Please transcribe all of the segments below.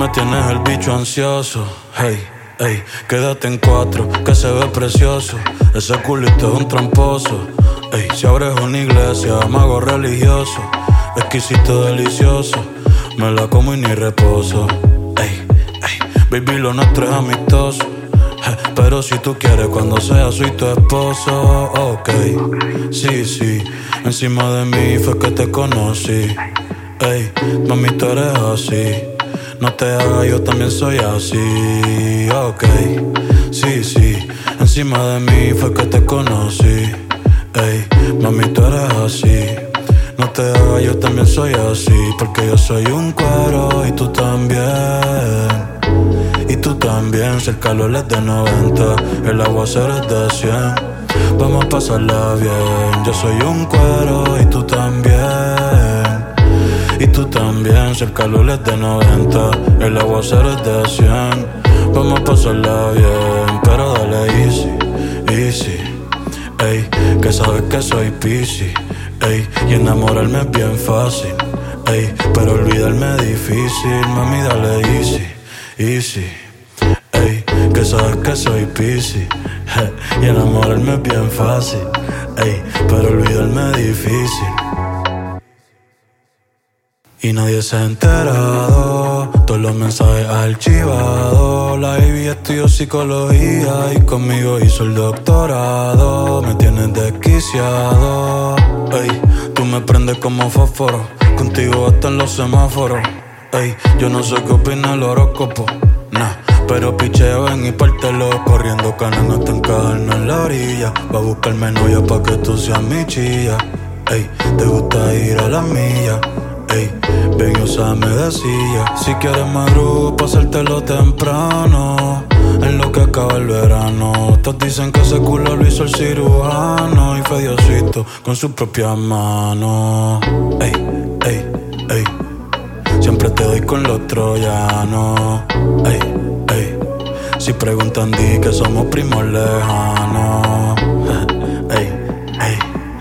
me tienes el bicho ansioso. Hey, hey, quédate en 4, que se ve precioso. Ese culito es un tramposo. Ey, si abres una iglesia, mago religioso. Exquisito, delicioso. Me la como y ni reposo. Ey, ey, baby, lo nuestro es amistoso. Pero si tú quieres, cuando sea soy tu esposo. Ok, sí, sí. Encima de mí fue que te conocí. Ey, mami, tú eres así. No te hagas, yo también soy así. Ok, sí, sí. Encima de mí fue que te conocí. Ey, mami, tú eres así. No te hagas, yo también soy así. Porque yo soy un cuero y tú también. Y tú también, si el calor es de 90, el aguacero es de 100. Vamos a pasarla bien. Yo soy un cuero y tú también. Y tú también, si el calor es de 90, el aguacero es de 100. Vamos a pasarla bien, pero dale easy, easy. Ey, que sabes que soy piscis. Ey, y enamorarme es bien fácil. Ey, pero olvidarme es difícil. Mami, dale easy, easy. Ey, que sabes que soy piscis. Y enamorarme es bien fácil. Ey, pero olvidarme es difícil. Y nadie se ha enterado, todos los mensajes archivados. La baby estudió psicología y conmigo hizo el doctorado. Me tienes desquiciado. Ey, tú me prendes como fósforo, contigo hasta en los semáforos. Ey, yo no sé qué opina el horóscopo, nah, pero picheo ven y pártelo. Corriendo canan hasta encajarnos en la orilla. Va a buscarme novia pa' que tú seas mi chilla. Ey, te gusta ir a la milla. Ey, ven y úsame de silla. Si quieres madrugo, pasártelo temprano. En lo que acaba el verano. Todos dicen que ese culo lo hizo el cirujano. Y fue Diosito con sus propias manos. Ey, ey, ey. Siempre te doy con los troyanos. Ey, ey. Si preguntan di que somos primos lejanos. Ey, ey.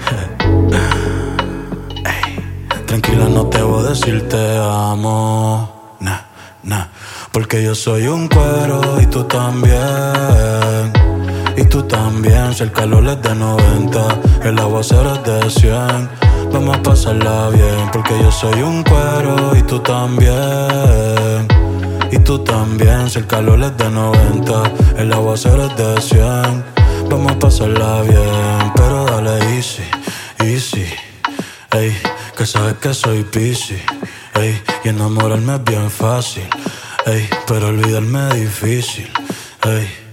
Tranquila, no te voy a decir te amo. Nah, nah. Porque yo soy un cuero y tú también. Y tú también. Si el calor es de 90, el aguacero es de 100. Vamos a pasarla bien. Porque yo soy un cuero y tú también. Y tú también. Si el calor es de 90, el aguacero es de 100. Vamos a pasarla bien. Pero dale easy, easy. Ey, que sabes que soy piscis. Ey, y enamorarme es bien fácil. Ey, pero olvidarme es difícil. Ey.